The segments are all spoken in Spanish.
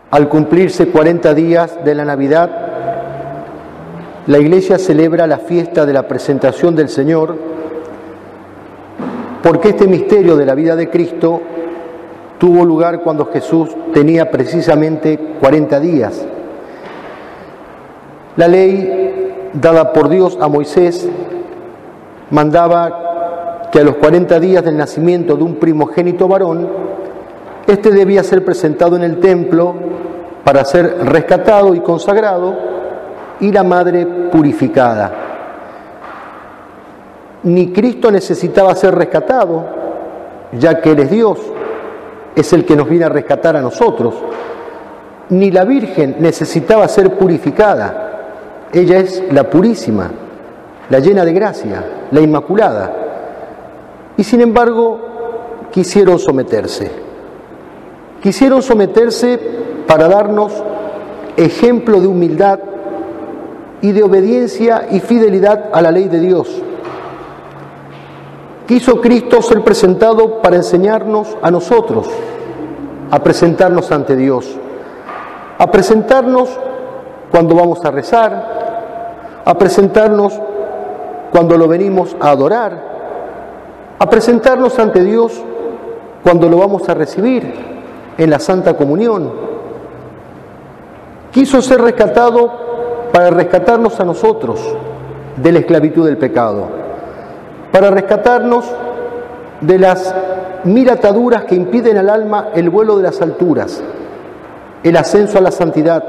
Al cumplirse 40 días de la Navidad, la Iglesia celebra la fiesta de la presentación del Señor, porque este misterio de la vida de Cristo tuvo lugar cuando Jesús tenía precisamente 40 días. La ley dada por Dios a Moisés mandaba que a los 40 días del nacimiento de un primogénito varón, éste debía ser presentado en el templo para ser rescatado y consagrado, y la madre purificada. Ni Cristo necesitaba ser rescatado, ya que Él es Dios, es el que nos viene a rescatar a nosotros. Ni la Virgen necesitaba ser purificada, ella es la purísima, la llena de gracia, la inmaculada. Y sin embargo, quisieron someterse. Quisieron someterse para darnos ejemplo de humildad y de obediencia y fidelidad a la ley de Dios. Quiso Cristo ser presentado para enseñarnos a nosotros a presentarnos ante Dios, a presentarnos cuando vamos a rezar, a presentarnos cuando lo venimos a adorar, a presentarnos ante Dios cuando lo vamos a recibir en la Santa Comunión. Quiso ser rescatado para rescatarnos a nosotros de la esclavitud del pecado, para rescatarnos de las 1000 ataduras que impiden al alma el vuelo de las alturas, el ascenso a la santidad.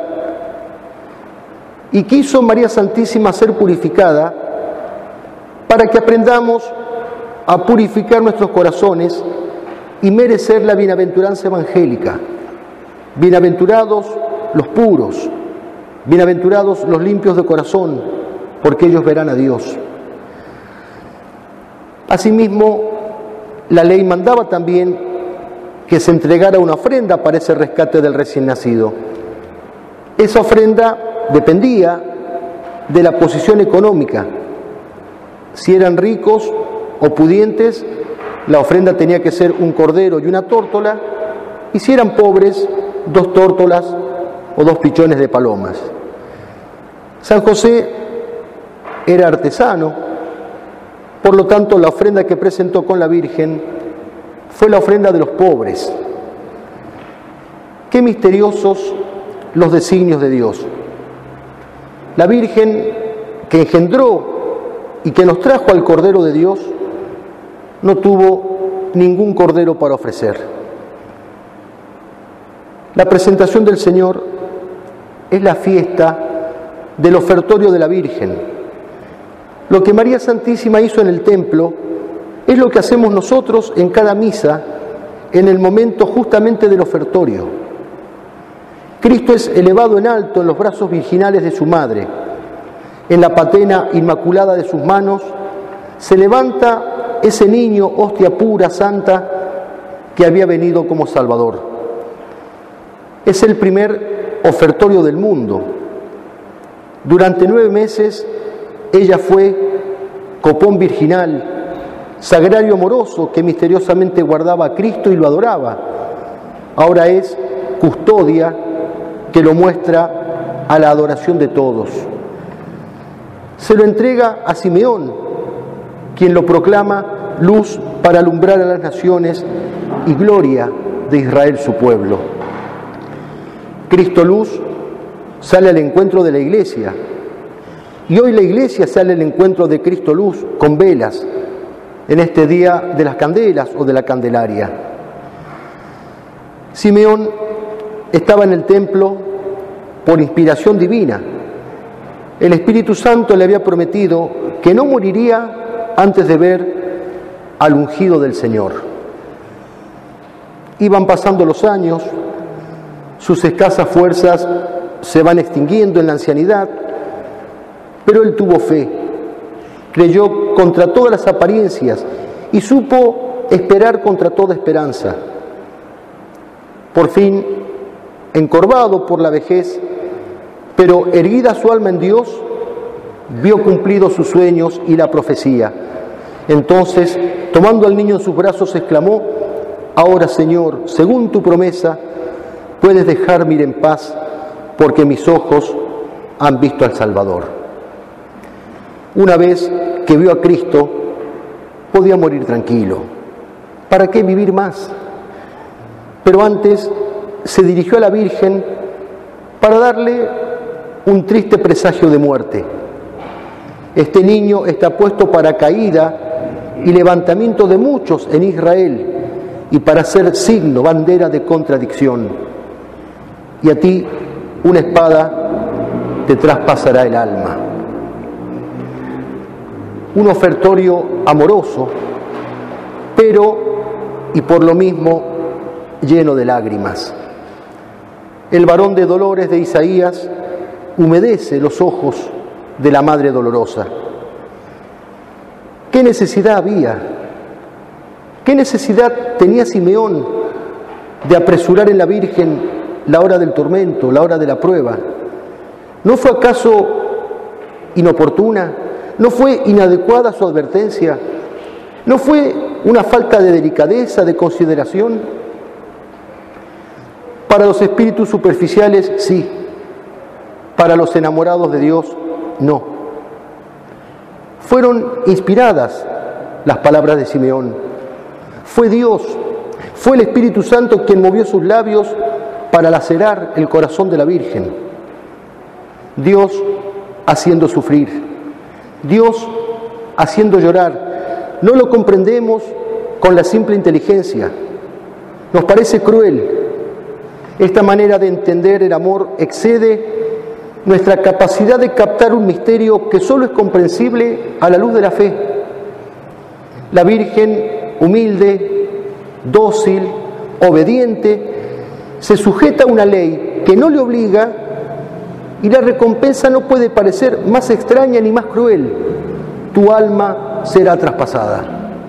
Y quiso María Santísima ser purificada para que aprendamos a purificar nuestros corazones y merecer la bienaventuranza evangélica. Bienaventurados los puros, bienaventurados los limpios de corazón, porque ellos verán a Dios. Asimismo, la ley mandaba también que se entregara una ofrenda para ese rescate del recién nacido. Esa ofrenda dependía de la posición económica. Si eran ricos o pudientes, la ofrenda tenía que ser un cordero y una tórtola, y si eran pobres, 2 tórtolas o 2 pichones de palomas. San José era artesano, por lo tanto la ofrenda que presentó con la Virgen fue la ofrenda de los pobres. Qué misteriosos los designios de Dios. La Virgen que engendró y que nos trajo al Cordero de Dios no tuvo ningún cordero para ofrecer. La presentación del Señor es la fiesta del ofertorio de la Virgen. Lo que María Santísima hizo en el templo es lo que hacemos nosotros en cada misa, en el momento justamente del ofertorio. Cristo es elevado en alto en los brazos virginales de su madre. En la patena inmaculada de sus manos se levanta ese niño, hostia pura, santa, que había venido como Salvador. Es el primer ofertorio del mundo. Durante 9 meses ella fue copón virginal, sagrario amoroso que misteriosamente guardaba a Cristo y lo adoraba. Ahora es custodia que lo muestra a la adoración de todos. Se lo entrega a Simeón, quien lo proclama luz para alumbrar a las naciones y gloria de Israel su pueblo. Cristo luz sale al encuentro de la Iglesia, y hoy la Iglesia sale al encuentro de Cristo luz con velas en este día de las candelas o de la Candelaria. Simeón estaba en el templo por inspiración divina. El Espíritu Santo le había prometido que no moriría antes de ver al ungido del Señor. Iban pasando los años, sus escasas fuerzas se van extinguiendo en la ancianidad, pero él tuvo fe, creyó contra todas las apariencias y supo esperar contra toda esperanza. Por fin, encorvado por la vejez, pero erguida su alma en Dios, vio cumplidos sus sueños y la profecía. Entonces, tomando al niño en sus brazos, exclamó: ahora, Señor, según tu promesa, puedes dejarme ir en paz, porque mis ojos han visto al Salvador. Una vez que vio a Cristo, podía morir tranquilo. ¿Para qué vivir más? Pero antes se dirigió a la Virgen para darle un triste presagio de muerte. Este niño está puesto para caída y levantamiento de muchos en Israel y para ser signo, bandera de contradicción. Y a ti una espada te traspasará el alma. Un ofertorio amoroso, pero, y por lo mismo, lleno de lágrimas. El varón de dolores de Isaías humedece los ojos de la Madre Dolorosa. ¿Qué necesidad había? ¿Qué necesidad tenía Simeón de apresurar en la Virgen la hora del tormento, la hora de la prueba? ¿No fue acaso inoportuna? ¿No fue inadecuada su advertencia? ¿No fue una falta de delicadeza, de consideración? Para los espíritus superficiales, sí. Para los enamorados de Dios, no. Fueron inspiradas las palabras de Simeón. Fue Dios, fue el Espíritu Santo quien movió sus labios para lacerar el corazón de la Virgen. Dios haciendo sufrir, Dios haciendo llorar. No lo comprendemos con la simple inteligencia. Nos parece cruel. Esta manera de entender el amor excede nuestra capacidad de captar un misterio que solo es comprensible a la luz de la fe. La Virgen, humilde, dócil, obediente, se sujeta a una ley que no le obliga y la recompensa no puede parecer más extraña ni más cruel. Tu alma será traspasada.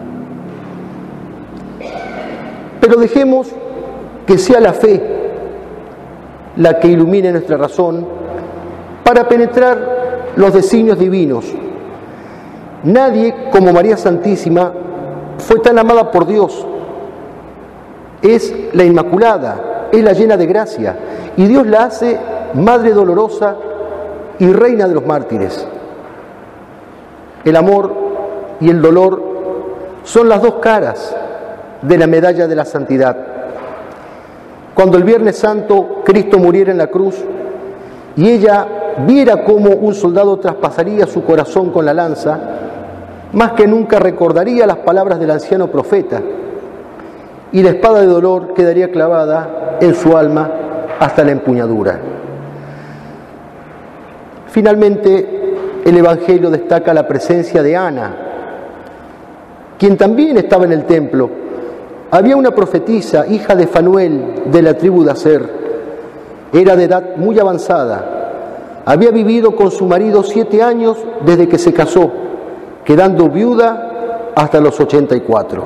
Pero dejemos que sea la fe la que ilumine nuestra razón para penetrar los designios divinos. Nadie como María Santísima fue tan amada por Dios. Es la Inmaculada, es la llena de gracia, y Dios la hace Madre dolorosa y Reina de los mártires. El amor y el dolor son las dos caras de la medalla de la santidad. Cuando el Viernes Santo Cristo muriera en la cruz y ella viera cómo un soldado traspasaría su corazón con la lanza, más que nunca recordaría las palabras del anciano profeta, y la espada de dolor quedaría clavada en su alma hasta la empuñadura. Finalmente, el Evangelio destaca la presencia de Ana, quien también estaba en el templo. Había una profetisa, hija de Fanuel, de la tribu de Aser. Era de edad muy avanzada. Había vivido con su marido 7 años desde que se casó, quedando viuda hasta los 84.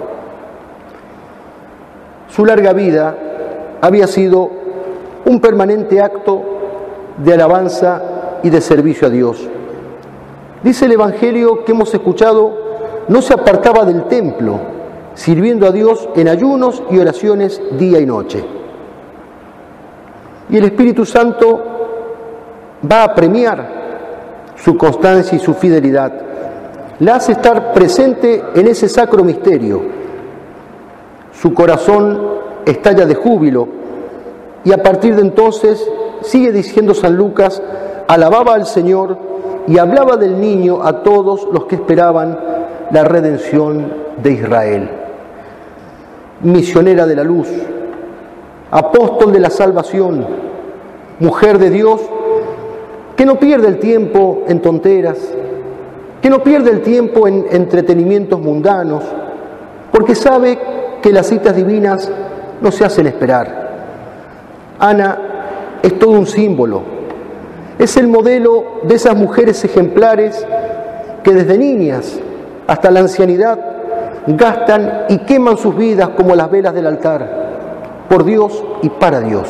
Su larga vida había sido un permanente acto de alabanza y de servicio a Dios. Dice el Evangelio que hemos escuchado, no se apartaba del templo, sirviendo a Dios en ayunos y oraciones día y noche. Y el Espíritu Santo va a premiar su constancia y su fidelidad. La hace estar presente en ese sacro misterio. Su corazón estalla de júbilo y a partir de entonces, sigue diciendo San Lucas, alababa al Señor y hablaba del niño a todos los que esperaban la redención de Israel. Misionera de la luz, apóstol de la salvación, mujer de Dios, que no pierde el tiempo en tonteras, que no pierde el tiempo en entretenimientos mundanos, porque sabe que las citas divinas no se hacen esperar. Ana es todo un símbolo, es el modelo de esas mujeres ejemplares que desde niñas hasta la ancianidad gastan y queman sus vidas como las velas del altar, por Dios y para Dios.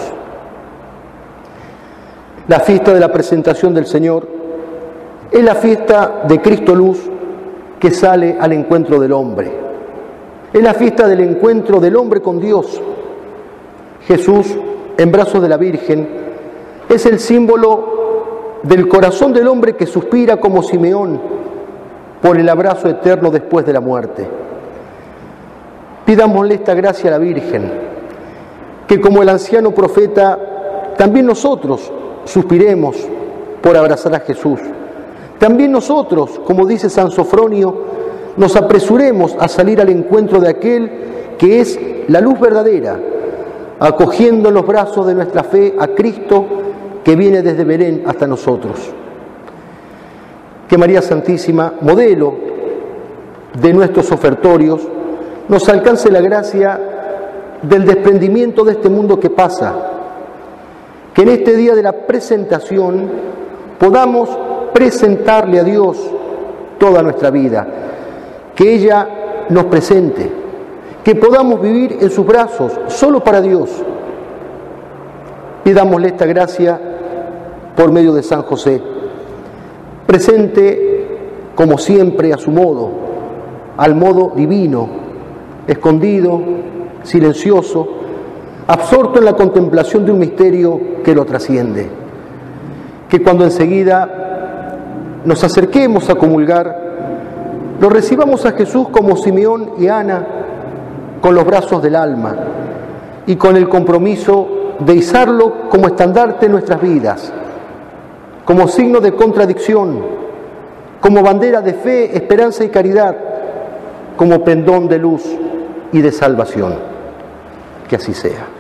La fiesta de la presentación del Señor es la fiesta de Cristo Luz que sale al encuentro del hombre. Es la fiesta del encuentro del hombre con Dios. Jesús en brazos de la Virgen es el símbolo del corazón del hombre que suspira como Simeón por el abrazo eterno después de la muerte. Pidámosle esta gracia a la Virgen, que como el anciano profeta, también nosotros suspiremos por abrazar a Jesús. También nosotros, como dice San Sofronio, nos apresuremos a salir al encuentro de aquel que es la luz verdadera, acogiendo en los brazos de nuestra fe a Cristo que viene desde Belén hasta nosotros. Que María Santísima, modelo de nuestros ofertorios, nos alcance la gracia del desprendimiento de este mundo que pasa, que en este día de la presentación podamos presentarle a Dios toda nuestra vida, que ella nos presente, que podamos vivir en sus brazos solo para Dios. Pidámosle esta gracia por medio de San José, presente como siempre a su modo, al modo divino, escondido, silencioso, absorto en la contemplación de un misterio que lo trasciende. Que cuando enseguida nos acerquemos a comulgar, lo recibamos a Jesús como Simeón y Ana, con los brazos del alma y con el compromiso de izarlo como estandarte en nuestras vidas, como signo de contradicción, como bandera de fe, esperanza y caridad, como pendón de luz y de salvación. Que así sea.